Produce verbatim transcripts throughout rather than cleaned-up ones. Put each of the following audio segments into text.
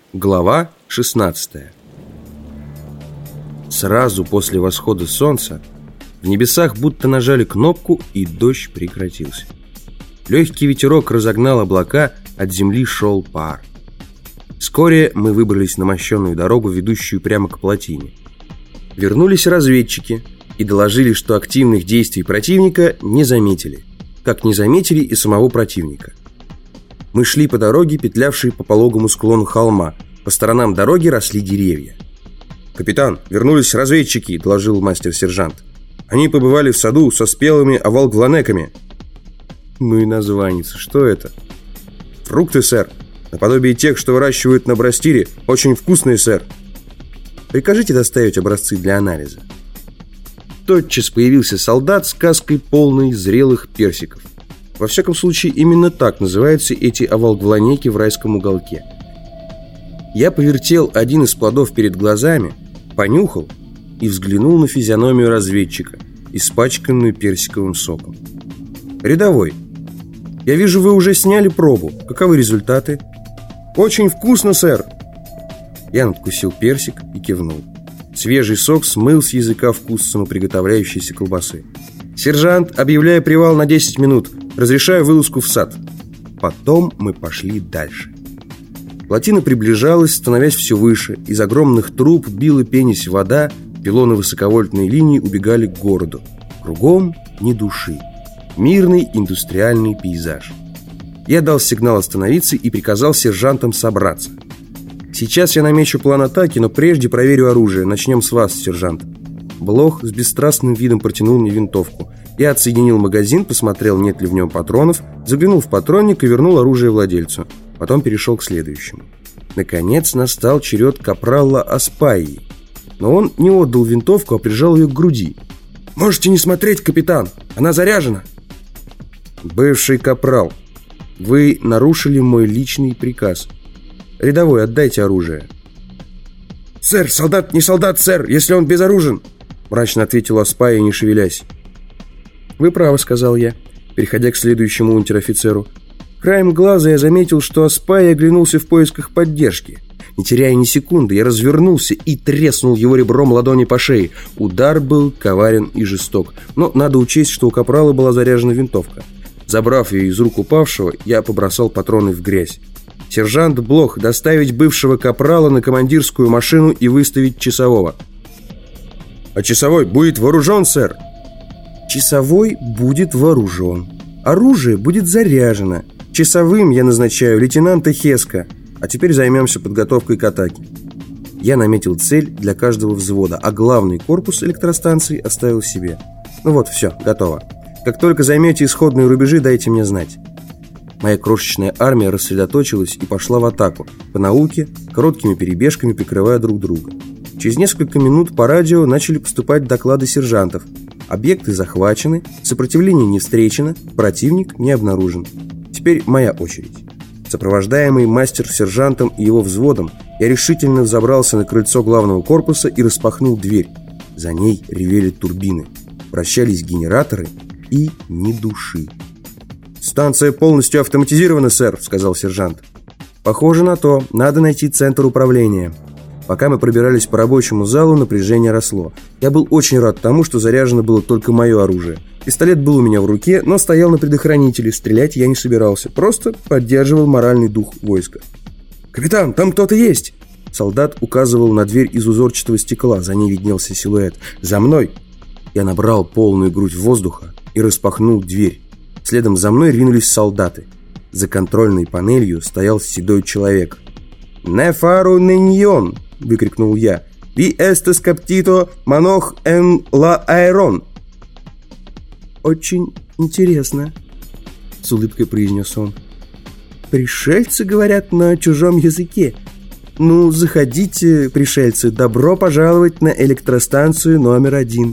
Глава шестнадцатая. Сразу после восхода солнца в небесах будто нажали кнопку, и дождь прекратился. Легкий ветерок разогнал облака, от земли шел пар. Вскоре мы выбрались на мощенную дорогу, ведущую прямо к плотине. Вернулись разведчики и доложили, что активных действий противника не заметили, как не заметили и самого противника. Мы шли по дороге, петлявшей по пологому склону холма. По сторонам дороги росли деревья. «Капитан, вернулись разведчики», — доложил мастер-сержант. «Они побывали в саду со спелыми авалгванеками». Ну и названица, что это? «Фрукты, сэр, наподобие тех, что выращивают на Брастире. Очень вкусные, сэр». «Прикажите доставить образцы для анализа». Тотчас появился солдат с каской, полной зрелых персиков. Во всяком случае, именно так называются эти авалгванеки в райском уголке. Я повертел один из плодов перед глазами, понюхал и взглянул на физиономию разведчика, испачканную персиковым соком. «Рядовой, я вижу, вы уже сняли пробу. Каковы результаты?» «Очень вкусно, сэр!» Я надкусил персик и кивнул. Свежий сок смыл с языка вкус самоприготовляющейся колбасы. «Сержант, объявляю привал на десять минут. Разрешаю вылазку в сад». Потом мы пошли дальше. Плотина приближалась, становясь все выше. Из огромных труб била пенясь вода, пилоны высоковольтной линии убегали к городу. Кругом ни души. Мирный индустриальный пейзаж. Я дал сигнал остановиться и приказал сержантам собраться. «Сейчас я намечу план атаки, но прежде проверю оружие. Начнем с вас, сержант». Блох с бесстрастным видом протянул мне винтовку. Я отсоединил магазин, посмотрел, нет ли в нем патронов, заглянул в патронник и вернул оружие владельцу. Потом перешел к следующему. Наконец настал черед капрала Аспайи. Но он не отдал винтовку, а прижал ее к груди. «Можете не смотреть, капитан, она заряжена». «Бывший капрал, вы нарушили мой личный приказ. Рядовой, отдайте оружие». «Сэр, солдат не солдат, сэр, если он безоружен», мрачно ответил Аспайи, не шевелясь. «Вы правы», — сказал я, переходя к следующему унтер-офицеру. Краем глаза я заметил, что Аспайи оглянулся в поисках поддержки. Не теряя ни секунды, я развернулся и треснул его ребром ладони по шее. Удар был коварен и жесток, но надо учесть, что у капрала была заряжена винтовка. Забрав ее из рук упавшего, я побросал патроны в грязь. «Сержант Блох, доставить бывшего капрала на командирскую машину и выставить часового». «А часовой будет вооружен, сэр?» «Часовой будет вооружен. Оружие будет заряжено. Часовым я назначаю лейтенанта Хеска. А теперь займемся подготовкой к атаке». Я наметил цель для каждого взвода, а главный корпус электростанции оставил себе. Ну вот, все, готово. Как только займете исходные рубежи, дайте мне знать. Моя крошечная армия рассредоточилась и пошла в атаку, по науке, короткими перебежками прикрывая друг друга. Через несколько минут по радио начали поступать доклады сержантов. Объекты захвачены, сопротивление не встречено, противник не обнаружен. Теперь моя очередь. Сопровождаемый мастер-сержантом и его взводом, я решительно взобрался на крыльцо главного корпуса и распахнул дверь. За ней ревели турбины, вращались генераторы и ни души. «Станция полностью автоматизирована, сэр», — сказал сержант. «Похоже на то. Надо найти центр управления». Пока мы пробирались по рабочему залу, напряжение росло. Я был очень рад тому, что заряжено было только мое оружие. Пистолет был у меня в руке, но стоял на предохранителе. Стрелять я не собирался, просто поддерживал моральный дух войска. «Капитан, там кто-то есть!» Солдат указывал на дверь из узорчатого стекла, за ней виднелся силуэт. «За мной!» Я набрал полную грудь воздуха и распахнул дверь. Следом за мной ринулись солдаты. За контрольной панелью стоял седой человек. «Не фару неньон!» — выкрикнул я. «Ви эстес каптито манох эн ла аэрон!» «Очень интересно», — с улыбкой произнес он. «Пришельцы говорят на чужом языке. Ну, заходите, пришельцы, добро пожаловать на электростанцию номер один».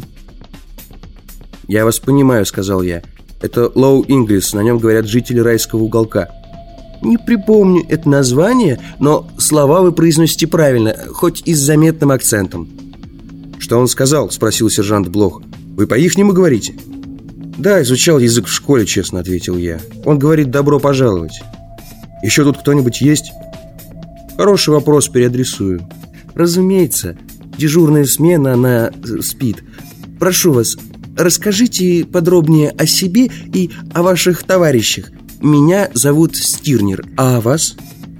«Я вас понимаю», — сказал я. «Это Low English, на нем говорят жители райского уголка». «Не припомню это название, но слова вы произносите правильно, хоть и с заметным акцентом». «Что он сказал?» — спросил сержант Блох. «Вы по-ихнему говорите?» «Да, изучал язык в школе», — честно ответил я. «Он говорит «добро пожаловать». «Еще тут кто-нибудь есть?» Хороший вопрос, переадресую. Разумеется, дежурная смена, она спит. Прошу вас, расскажите подробнее о себе и о ваших товарищах. Меня зовут Стирнер, а вас?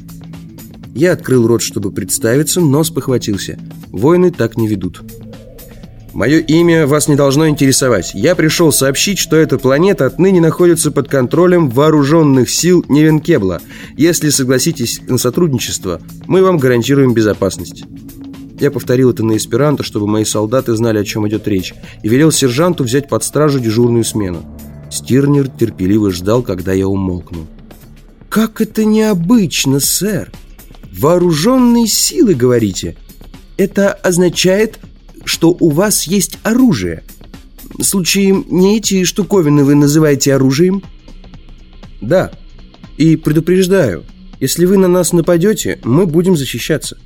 Я открыл рот, чтобы представиться, но спохватился. Войны так не ведут. Мое имя вас не должно интересовать. Я пришел сообщить, что эта планета отныне находится под контролем вооруженных сил Невенкебла. Если согласитесь на сотрудничество, мы вам гарантируем безопасность. Я повторил это на эсперанто, чтобы мои солдаты знали, о чем идет речь, и велел сержанту взять под стражу дежурную смену. Стирнер терпеливо ждал, когда я умолкну. «Как это необычно, сэр! Вооруженные силы, говорите? Это означает, что у вас есть оружие. Случаем не эти штуковины вы называете оружием?» «Да. И предупреждаю, если вы на нас нападете, мы будем защищаться».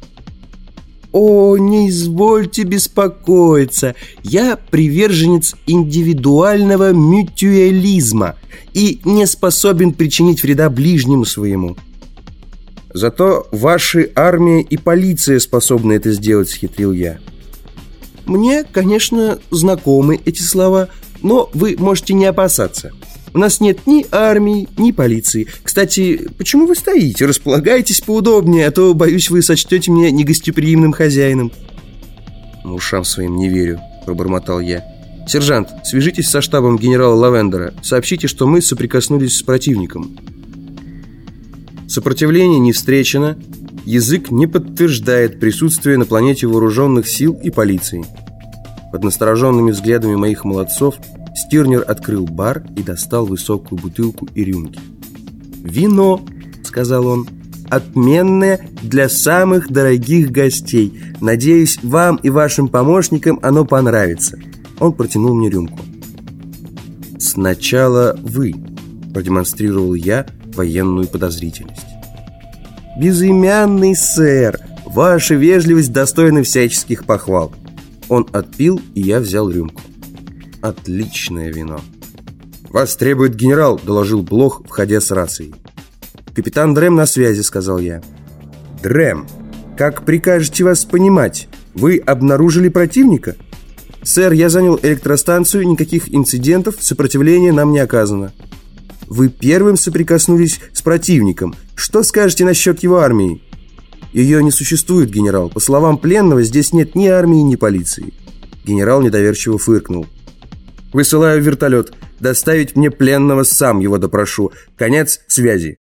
«О, не извольте беспокоиться. Я приверженец индивидуального мютуализма и не способен причинить вреда ближнему своему». «Зато ваши армия и полиция способны это сделать», — схитрил я. «Мне, конечно, знакомы эти слова, но вы можете не опасаться. У нас нет ни армии, ни полиции. Кстати, почему вы стоите? Располагайтесь поудобнее, а то, боюсь, вы сочтете меня негостеприимным хозяином». «Ушам своим не верю», — пробормотал я. «Сержант, свяжитесь со штабом генерала Лавендера. Сообщите, что мы соприкоснулись с противником». Сопротивление не встречено. Язык не подтверждает присутствие на планете вооруженных сил и полиции. Под настороженными взглядами моих молодцов Стирнер открыл бар и достал высокую бутылку и рюмки. «Вино», — сказал он, — «отменное для самых дорогих гостей. Надеюсь, вам и вашим помощникам оно понравится». Он протянул мне рюмку. «Сначала вы», — продемонстрировал я военную подозрительность. «Безымянный сэр, ваша вежливость достойна всяческих похвал». Он отпил, и я взял рюмку. «Отличное вино». «Вас требует генерал», — доложил Блох, входя с рацией. «Капитан Дрем на связи», — сказал я. «Дрем, как прикажете вас понимать? Вы обнаружили противника?» «Сэр, я занял электростанцию, никаких инцидентов, сопротивления нам не оказано». «Вы первым соприкоснулись с противником. Что скажете насчет его армии?» «Ее не существует, генерал. По словам пленного, здесь нет ни армии, ни полиции». Генерал недоверчиво фыркнул. «Высылаю вертолет. Доставить мне пленного, сам его допрошу. Конец связи».